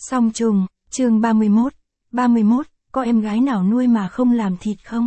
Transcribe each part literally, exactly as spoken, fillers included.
Song trùng, chương ba mươi mốt, ba mươi mốt, có em gái nào nuôi mà không làm thịt không?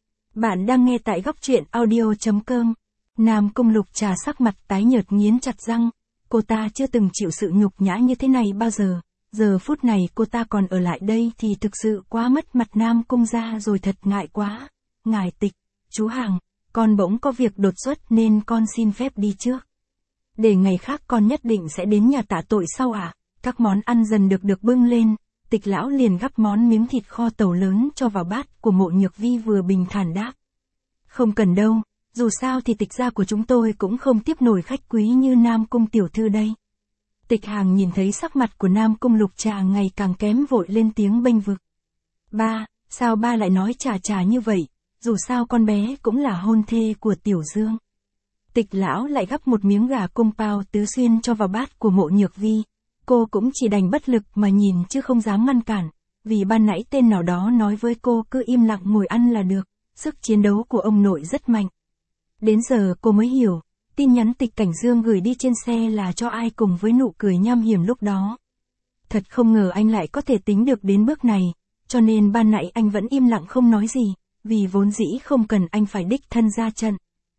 Bạn đang nghe tại góc truyện audio.com. Nam Cung Lục Trà sắc mặt tái nhợt nghiến chặt răng, cô ta chưa từng chịu sự nhục nhã như thế này bao giờ, giờ phút này cô ta còn ở lại đây thì thực sự quá mất mặt Nam Cung gia rồi, thật ngại quá. Ngài Tịch, chú Hàng, con bỗng có việc đột xuất nên con xin phép đi trước. Để ngày khác con nhất định sẽ đến nhà tạ tội sau ạ. À? Các món ăn dần được được bưng lên, Tịch lão liền gắp món miếng thịt kho tàu lớn cho vào bát của Mộ Nhược Vi, vừa bình thản đáp. Không cần đâu, dù sao thì Tịch gia của chúng tôi cũng không tiếp nổi khách quý như Nam Cung tiểu thư đây. Tịch Hàng nhìn thấy sắc mặt của Nam Cung Lục Trà ngày càng kém vội lên tiếng bênh vực. Ba, sao ba lại nói trà trà như vậy, dù sao con bé cũng là hôn thê của Tiểu Dương. Tịch lão lại gắp một miếng gà cung pao tứ xuyên cho vào bát của Mộ Nhược Vi. Cô cũng chỉ đành bất lực mà nhìn chứ không dám ngăn cản, vì ban nãy tên nào đó nói với cô cứ im lặng ngồi ăn là được, sức chiến đấu của ông nội rất mạnh. Đến giờ cô mới hiểu, tin nhắn Tịch Cảnh Dương gửi đi trên xe là cho ai cùng với nụ cười nham hiểm lúc đó. Thật không ngờ anh lại có thể tính được đến bước này, cho nên ban nãy anh vẫn im lặng không nói gì, vì vốn dĩ không cần anh phải đích thân ra trận.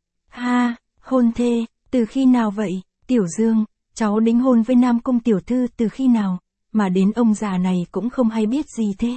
Ha, hôn thê, từ khi nào vậy, Tiểu Dương? Cháu đính hôn với Nam Cung tiểu thư từ khi nào, mà đến ông già này cũng không hay biết gì thế.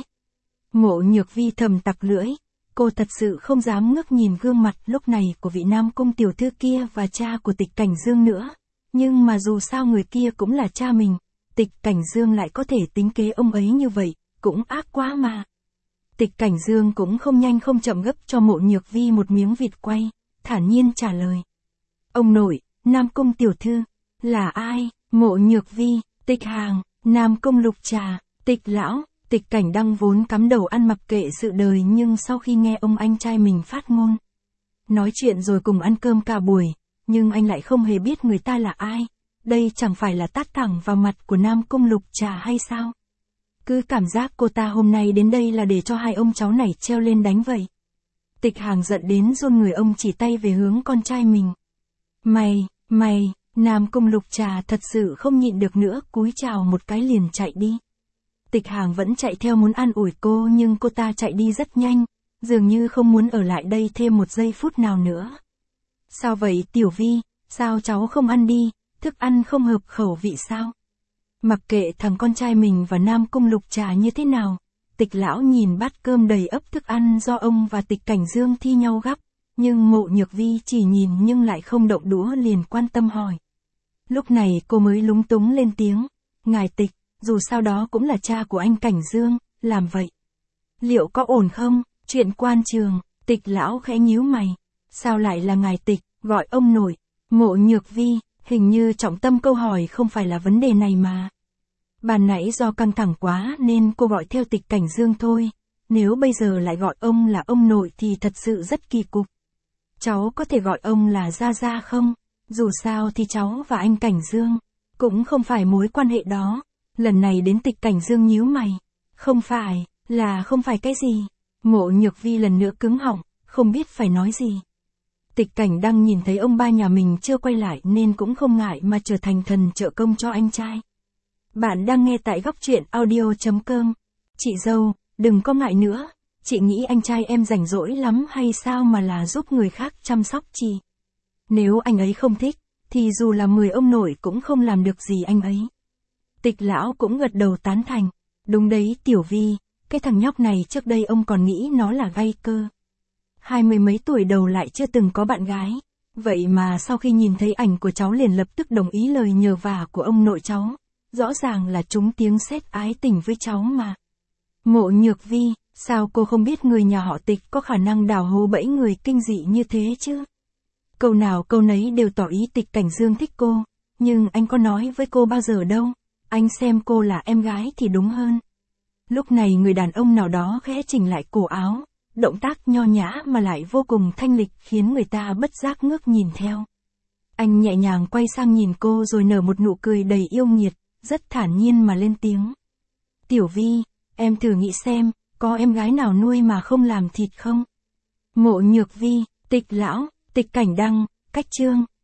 Mộ Nhược Vi thầm tặc lưỡi, cô thật sự không dám ngước nhìn gương mặt lúc này của vị Nam Cung tiểu thư kia và cha của Tịch Cảnh Dương nữa. Nhưng mà dù sao người kia cũng là cha mình, Tịch Cảnh Dương lại có thể tính kế ông ấy như vậy, cũng ác quá mà. Tịch Cảnh Dương cũng không nhanh không chậm gấp cho Mộ Nhược Vi một miếng vịt quay, thản nhiên trả lời. Ông nội, Nam Cung tiểu thư. Là ai? Mộ Nhược Vi, Tịch Hàng, Nam Cung Lục Trà, Tịch lão, Tịch Cảnh Đăng vốn cắm đầu ăn mặc kệ sự đời, nhưng sau khi nghe ông anh trai mình phát ngôn, nói chuyện rồi cùng ăn cơm cả buổi, nhưng anh lại không hề biết người ta là ai. Đây chẳng phải là tát thẳng vào mặt của Nam Cung Lục Trà hay sao? Cứ cảm giác cô ta hôm nay đến đây là để cho hai ông cháu này treo lên đánh vậy. Tịch Hàng giận đến run người, ông chỉ tay về hướng con trai mình. Mày, mày... Nam Cung Lục Trà thật sự không nhịn được nữa, cúi chào một cái liền chạy đi. Tịch Hàng vẫn chạy theo muốn an ủi cô, nhưng cô ta chạy đi rất nhanh, dường như không muốn ở lại đây thêm một giây phút nào nữa. Sao vậy Tiểu Vi, sao cháu không ăn đi, thức ăn không hợp khẩu vị sao? Mặc kệ thằng con trai mình và Nam Cung Lục Trà như thế nào, Tịch lão nhìn bát cơm đầy ắp thức ăn do ông và Tịch Cảnh Dương thi nhau gắp, nhưng Mộ Nhược Vi chỉ nhìn nhưng lại không động đũa, liền quan tâm hỏi. Lúc này cô mới lúng túng lên tiếng, ngài Tịch, dù sao đó cũng là cha của anh Cảnh Dương, làm vậy liệu có ổn không? Chuyện quan trường. Tịch lão khẽ nhíu mày, sao lại là ngài Tịch, gọi ông nội. Mộ Nhược Vi, hình như trọng tâm câu hỏi không phải là vấn đề này mà. Ban nãy do căng thẳng quá nên cô gọi theo Tịch Cảnh Dương thôi, nếu bây giờ lại gọi ông là ông nội thì thật sự rất kỳ cục. Cháu có thể gọi ông là Gia Gia không? Dù sao thì cháu và anh Cảnh Dương cũng không phải mối quan hệ đó. Lần này đến Tịch Cảnh Dương nhíu mày. Không phải, là không phải cái gì? Mộ Nhược Vi lần nữa cứng họng, không biết phải nói gì. Tịch Cảnh Đăng nhìn thấy ông ba nhà mình chưa quay lại nên cũng không ngại mà trở thành thần trợ công cho anh trai. Bạn đang nghe tại góc truyện audio.com. Chị dâu, đừng có ngại nữa. Chị nghĩ anh trai em rảnh rỗi lắm hay sao mà là giúp người khác chăm sóc chị. Nếu anh ấy không thích, thì dù là mười ông nội cũng không làm được gì anh ấy. Tịch lão cũng gật đầu tán thành. Đúng đấy Tiểu Vi, cái thằng nhóc này trước đây ông còn nghĩ nó là gay cơ. Hai mươi mấy tuổi đầu lại chưa từng có bạn gái. Vậy mà sau khi nhìn thấy ảnh của cháu liền lập tức đồng ý lời nhờ vả của ông nội cháu. Rõ ràng là trúng tiếng sét ái tình với cháu mà. Mộ Nhược Vi, sao cô không biết người nhà họ Tịch có khả năng đào hố bẫy người kinh dị như thế chứ? Câu nào câu nấy đều tỏ ý Tịch Cảnh Dương thích cô, nhưng anh có nói với cô bao giờ đâu, anh xem cô là em gái thì đúng hơn. Lúc này người đàn ông nào đó khẽ chỉnh lại cổ áo, động tác nho nhã mà lại vô cùng thanh lịch khiến người ta bất giác ngước nhìn theo. Anh nhẹ nhàng quay sang nhìn cô rồi nở một nụ cười đầy yêu nghiệt, rất thản nhiên mà lên tiếng. Tiểu Vi, em thử nghĩ xem, có em gái nào nuôi mà không làm thịt không? Mộ Nhược Vi, Tịch lão, Tịch Cảnh Đăng, cách chương.